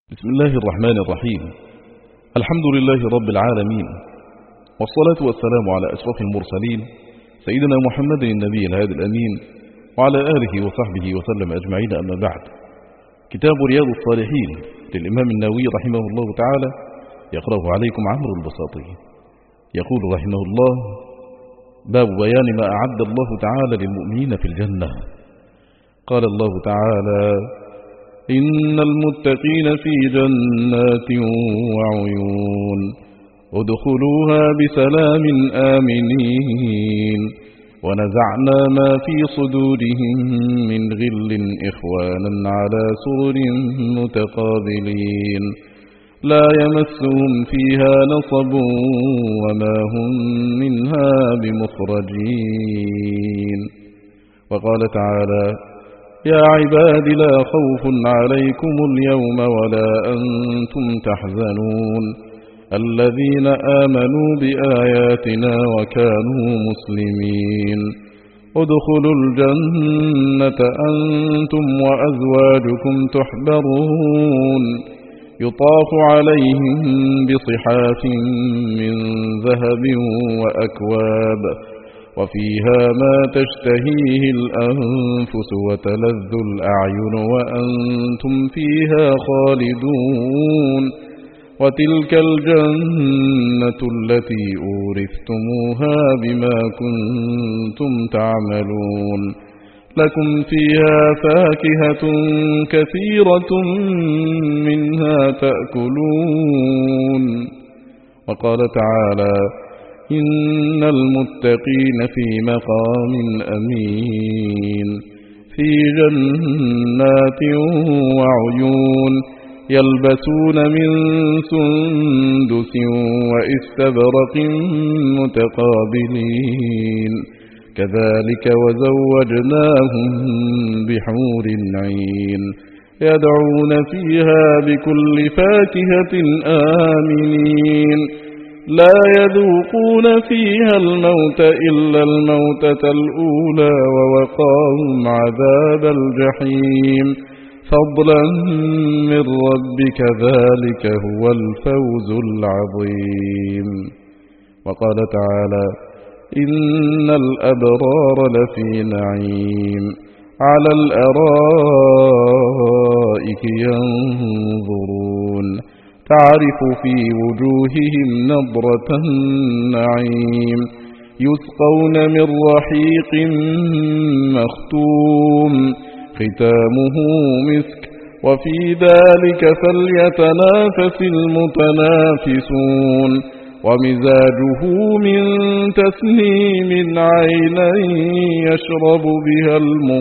بسم الله الرحمن الرحيم. الحمد لله رب العالمين، والصلاة والسلام على أشرف المرسلين سيدنا محمد النبي الهادي الأمين وعلى آله وصحبه وسلم أجمعين، أما بعد. كتاب رياض الصالحين للإمام النووي رحمه الله تعالى يقرأه عليكم عمرو البساطي. يقول رحمه الله: باب بيان ما أعد الله تعالى للمؤمنين في الجنة. قال الله تعالى: إن المتقين في جنات وعيون ادخلوها بسلام آمنين ونزعنا ما في صدورهم من غل إخوانا على سرر متقابلين لا يمسهم فيها نصب وما هم منها بمخرجين. وقال تعالى: يا عباد لا خوف عليكم اليوم ولا أنتم تحزنون الذين آمنوا بآياتنا وكانوا مسلمين ادخلوا الجنة أنتم وأزواجكم تحبرون يطاف عليهم بصحاف من ذهب وأكواب وفيها ما تشتهيه الأنفس وتلذ الأعين وأنتم فيها خالدون وتلك الجنة التي أورثتموها بما كنتم تعملون لكم فيها فاكهة كثيرة منها تأكلون. وقال تعالى: إن المتقين في مقام أمين في جنات وعيون يلبسون من سندس وإستبرق متقابلين كذلك وزوجناهم بحور عين يدعون فيها بكل فاكهة آمنين لا يذوقون فيها الموت إلا الموتة الأولى ووقاهم عذاب الجحيم فضلا من ربك ذلك هو الفوز العظيم. وقال تعالى: إن الأبرار لفي نعيم على الأرائك ينظرون تعرف في وجوههم نضرة النعيم يسقون من رحيق مختوم ختامه مسك وفي ذلك فليتنافس المتنافسون ومزاجه من تسنيم عينا يشرب بها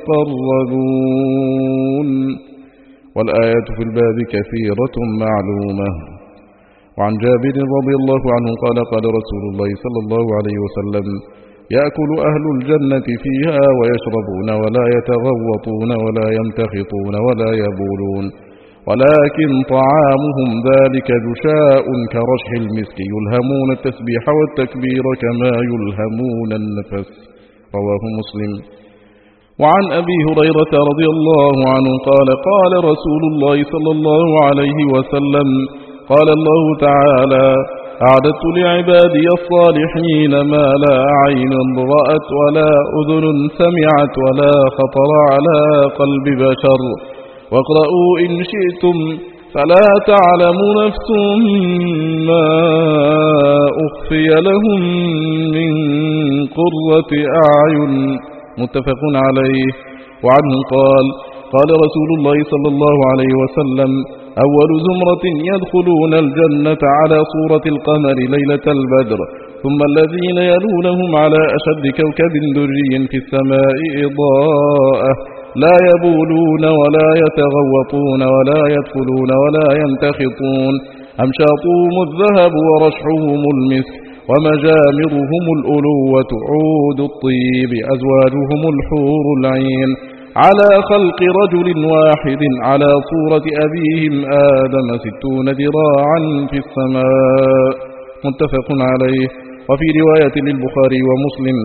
المقربون. والآيات في الباب كثيرة معلومة. وعن جابر رضي الله عنه قال: قال رسول الله صلى الله عليه وسلم: يأكل أهل الجنة فيها ويشربون ولا يتغوطون ولا يمتخطون ولا يبولون ولكن طعامهم ذلك جشاء كرشح المسك يلهمون التسبيح والتكبير كما يلهمون النفس. رواه مسلم. وعن أبي هريرة رضي الله عنه قال: قال رسول الله صلى الله عليه وسلم: قال الله تعالى: أعددت لعبادي الصالحين ما لا عين رأت ولا أذن سمعت ولا خطر على قلب بشر واقرؤوا إن شئتم فلا تعلم نفس ما أخفي لهم من قرة أعين. متفق عليه. وعنه قال: قال رسول الله صلى الله عليه وسلم: أول زمرة يدخلون الجنة على صورة القمر ليلة البدر ثم الذين يلونهم على أشد كوكب دري في السماء إضاءة لا يبولون ولا يتغوطون ولا يدخلون ولا يمتخطون أمشاطهم الذهب ورشحهم المسك ومجامرهم الألوة عود الطيب أزواجهم الحور العين على خلق رجل واحد على صورة أبيهم آدم 60 ذراعا في السماء. متفق عليه. وفي رواية للبخاري ومسلم: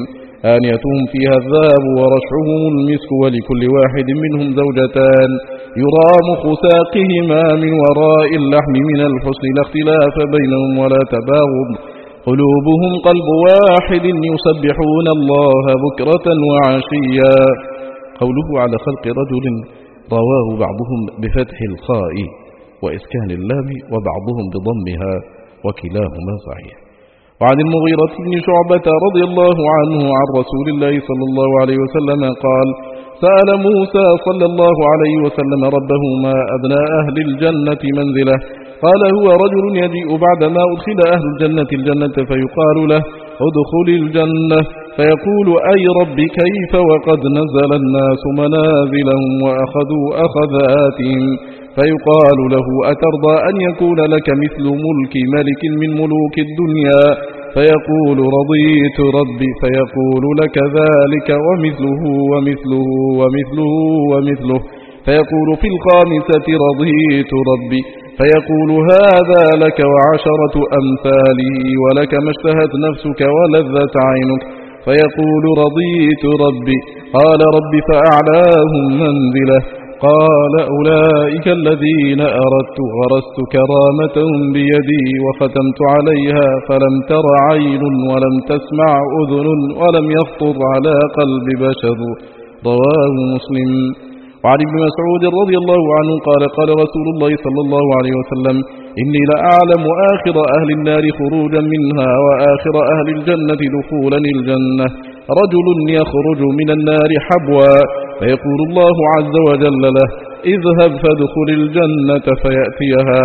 آنيتهم فيها الذهب ورشحهم المسك، ولكل واحد منهم زوجتان، يرى مخ ساقهما من وراء اللحم من الحسن، لا اختلاف بينهم ولا تباغض، قلوبهم قلب واحد يسبحون الله بكرة وعشيا. قوله على خلق رجل رواه بعضهم بفتح الخاء وإسكان اللام وبعضهم بضمها، وكلاهما صحيح. وعن المغيرة بن شعبة رضي الله عنه عن رسول الله صلى الله عليه وسلم قال: سأل موسى صلى الله عليه وسلم ربه ما أدنى أهل الجنة منزله، قال: هو رجل يجيء بعدما أدخل أهل الجنة فيقال له: ادخل الجنة، فيقول: أي رب كيف وقد نزل الناس منازلهم وأخذوا أخذاتهم، فيقال له: أترضى أن يكون لك مثل ملك ملك من ملوك الدنيا؟ فيقول: رضيت ربي، فيقول: لك ذلك ومثله ومثله ومثله ومثله، فيقول في الخامسة: رضيت ربي، فيقول: هذا لك وعشرة أمثاله، ولك ما اشتهت نفسك ولذت عينك، فيقول: رضيت ربي. قال: رب فأعلاهم منزله. قال: أولئك الذين أردت غرست كرامتهم بيدي وختمت عليها، فلم تر عين ولم تسمع أذن ولم يخطر على قلب بشر. رواه مسلم. وعن ابن مسعود رضي الله عنه قال: قال رسول الله صلى الله عليه وسلم: إني لأعلم آخر أهل النار خروجا منها وآخر أهل الجنة دخولا الجنة، رجل يخرج من النار حبوا، فيقول الله عز وجل له: اذهب فادخل الجنة، فيأتيها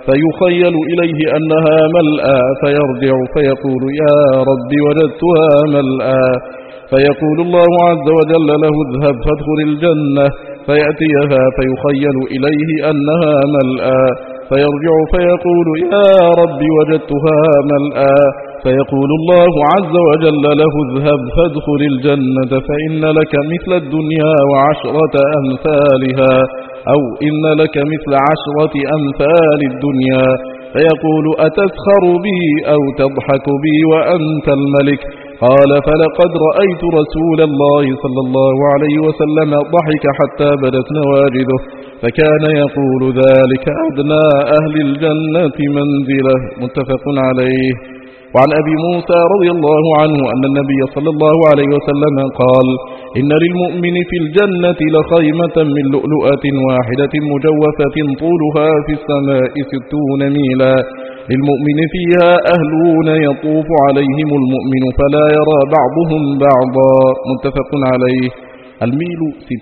فيخيل إليه أنها ملأى، فيرجع فيقول: يا رب وجدتها ملأى، فيقول الله عز وجل له: اذهب فادخل الجنة، فيأتيها فيخيل إليه أنها ملأى، فيرجع فيقول: يا رب وجدتها ملأى، فيقول الله عز وجل له: اذهب فادخل الجنة، فإن لك مثل الدنيا وعشرة أمثالها، أو إن لك مثل 10 أمثال الدنيا. فيقول: أتسخر بي أو تضحك بي وأنت الملك؟ قال: فلقد رأيت رسول الله صلى الله عليه وسلم ضحك حتى بدت نواجذه، فكان يقول: ذلك أدنى أهل الجنة منزله. متفق عليه. وعن أبي موسى رضي الله عنه أن النبي صلى الله عليه وسلم قال: إن للمؤمن في الجنة لخيمة من لؤلؤة واحدة مجوفة طولها في السماء 60 ميلا، للمؤمن فيها أهلون يطوف عليهم المؤمن فلا يرى بعضهم بعضا. متفق عليه. الميل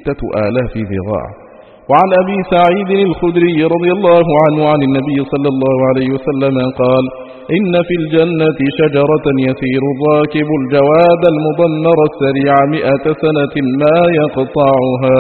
6000 ذراع. وعن أبي سعيد الخدري رضي الله عنه عن النبي صلى الله عليه وسلم قال: إن في الجنة شجرة يسير الراكب الجواد المضمر السريع 100 سنة ما يقطعها.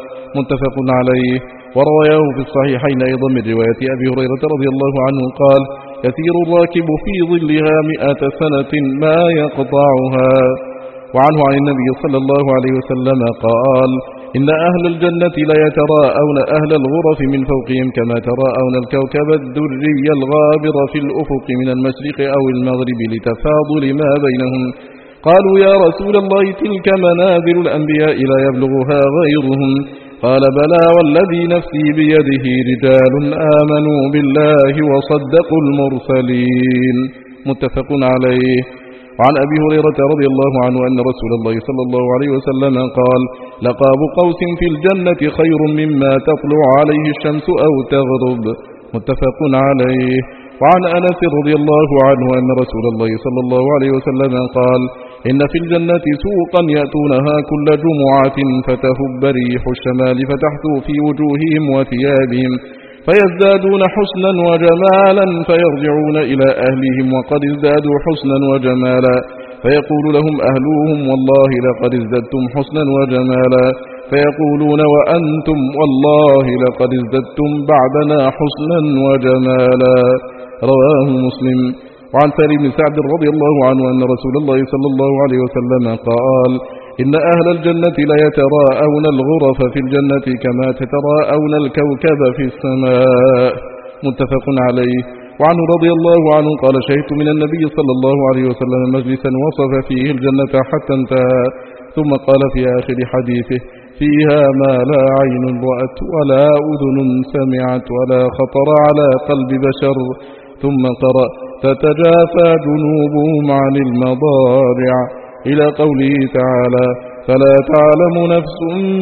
متفق عليه. ورواه في الصحيحين أيضا من رواية أبي هريرة رضي الله عنه قال: يسير الراكب في ظلها 100 سنة ما يقطعها. وعنه عن النبي صلى الله عليه وسلم قال: إن أهل الجنة ليتراءون أهل الغرف من فوقهم كما تراءون الكوكب الدري الغابر في الأفق من المشرق أو المغرب لتفاضل ما بينهم. قالوا: يا رسول الله تلك منازل الأنبياء لا يبلغها غيرهم. قال: بلى والذي نفسي بيده، رجال آمنوا بالله وصدقوا المرسلين. متفق عليه. وعن أبي هريرة رضي الله عنه أن رسول الله صلى الله عليه وسلم قال: لقاب قوس في الجنة خير مما تطلع عليه الشمس أو تغرب. متفق عليه. وعن أنس رضي الله عنه أن رسول الله صلى الله عليه وسلم قال: إن في الجنة سوقا يأتونها كل جمعة فتهب ريح الشمال فتحثو في وجوههم وثيابهم، فيزدادون حسنا وجمالا، فيرجعون إلى أهلهم وقد ازدادوا حسنا وجمالا، فيقول لهم أهلوهم: والله لقد ازددتم حسنا وجمالا، فيقولون: وأنتم والله لقد ازددتم بعدنا حسنا وجمالا. رواه مسلم. وعن سالم بن سعد رضي الله عنه أن رسول الله صلى الله عليه وسلم قال: إن أهل الجنة ليتراءون الغرف في الجنة كما تتراءون الكوكب في السماء. متفق عليه. وعنه رضي الله عنه قال شهدت من النبي صلى الله عليه وسلم مجلسا وصف فيه الجنة حتى انتهى ثم قال في آخر حديثه فيها ما لا عين رأت ولا أذن سمعت ولا خطر على قلب بشر ثم قرأ تتجافى جنوبهم عن المضاجع إلى قوله تعالى فلا تعلم نفس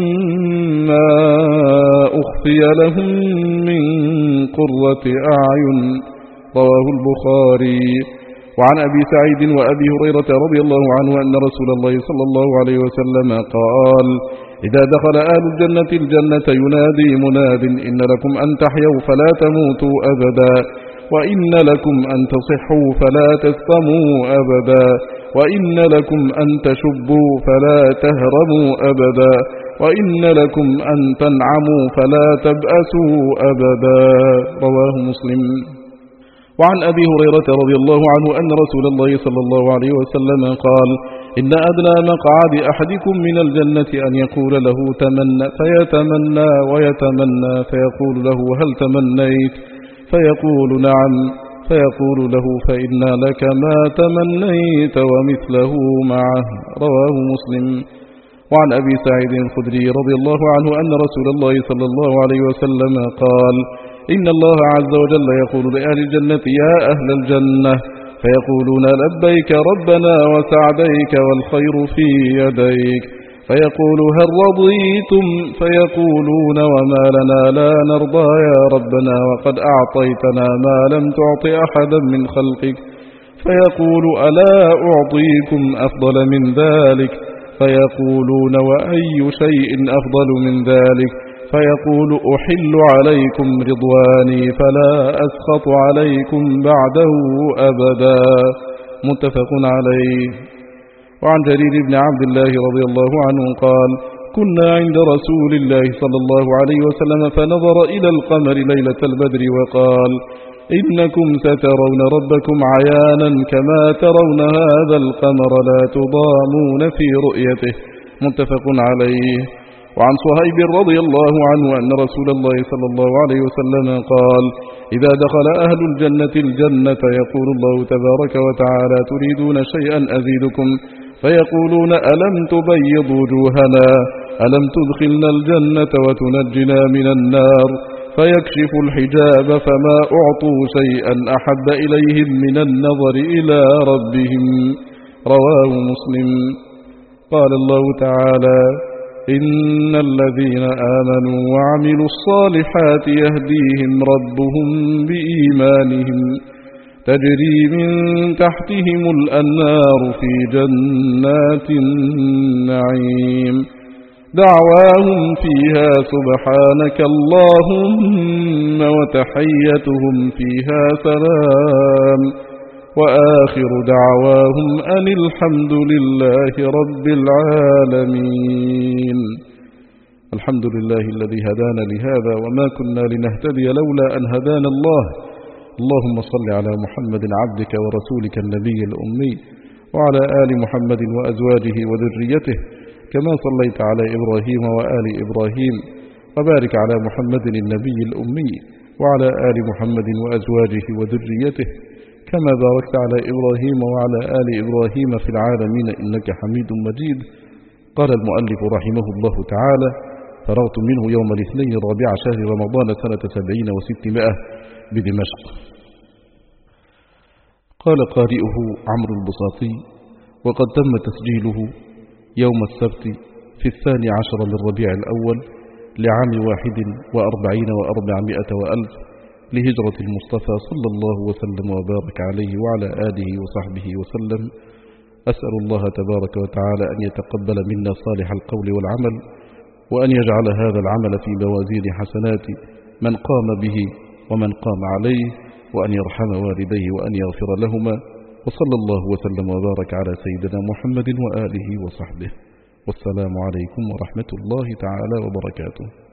ما أخفي لهم من قرة أعين رواه البخاري. وعن أبي سعيد وأبي هريرة رضي الله عنه أن رسول الله صلى الله عليه وسلم قال إذا دخل أهل الجنة الجنة ينادي مناد إن لكم أن تحيوا فلا تموتوا أبدا وإن لكم أن تصحوا فلا تسقموا أبدا وإن لكم أن تشبوا فلا تهرموا أبدا وإن لكم أن تنعموا فلا تبأسوا أبدا رواه مسلم. وعن أبي هريرة رضي الله عنه أن رسول الله صلى الله عليه وسلم قال إن أدنى مقعد أحدكم من الجنة أن يقول له تمنى فيتمنى ويتمنى فيقول له هل تمنيت فيقول نعم فيقول له فإن لك ما تمنيت ومثله معه رواه مسلم. وعن أبي سعيد الخدري رضي الله عنه أن رسول الله صلى الله عليه وسلم قال إن الله عز وجل يقول لأهل الجنة يا أهل الجنة فيقولون لبيك ربنا وسعديك والخير في يديك فيقول هل رضيتم فيقولون وما لنا لا نرضى يا ربنا وقد أعطيتنا ما لم تعط أحدا من خلقك فيقول ألا أعطيكم أفضل من ذلك فيقولون وأي شيء أفضل من ذلك فيقول أحل عليكم رضواني فلا أسخط عليكم بعده أبدا متفق عليه. وعن جرير بن عبد الله رضي الله عنه قال كنا عند رسول الله صلى الله عليه وسلم فنظر إلى القمر ليلة البدر وقال إنكم سترون ربكم عيانا كما ترون هذا القمر لا تضامون في رؤيته متفق عليه. وعن صهيب رضي الله عنه أن رسول الله صلى الله عليه وسلم قال إذا دخل أهل الجنة الجنة يقول الله تبارك وتعالى تريدون شيئا أزيدكم فيقولون ألم تبيض وجوهنا ألم تدخلنا الجنة وتنجنا من النار فيكشف الحجاب فما أعطوا شيئا أحب إليهم من النظر إلى ربهم رواه مسلم. قال الله تعالى إن الذين آمنوا وعملوا الصالحات يهديهم ربهم بإيمانهم تجري من تحتهم الأنهار في جنات النعيم دعواهم فيها سبحانك اللهم وتحيتهم فيها سلام وآخر دعواهم أن الحمد لله رب العالمين. الحمد لله الذي هدانا لهذا وما كنا لنهتدي لولا أن هدانا الله. اللهم صل على محمد عبدك ورسولك النبي الأمي وعلى آل محمد وأزواجه وذريته كما صليت على إبراهيم وآل إبراهيم وبارك على محمد النبي الأمي وعلى آل محمد وأزواجه وذريته كما باركت على إبراهيم وعلى آل إبراهيم في العالمين إنك حميد مجيد. قال المؤلف رحمه الله تعالى فرغت منه يوم الاثنين رابع شهر رمضان سنة 70 و600 بدمشق. قال قارئه عمرو البساطي وقد تم تسجيله يوم السبت في 12 من ربيع الأول لعام 41 و400 وألف لهجرة المصطفى صلى الله وسلم وبارك عليه وعلى آله وصحبه وسلم. أسأل الله تبارك وتعالى أن يتقبل منا صالح القول والعمل وأن يجعل هذا العمل في موازين حسنات من قام به ومن قام عليه وأن يرحم والديه وأن يغفر لهما وصلى الله وسلم وبارك على سيدنا محمد وآله وصحبه والسلام عليكم ورحمة الله تعالى وبركاته.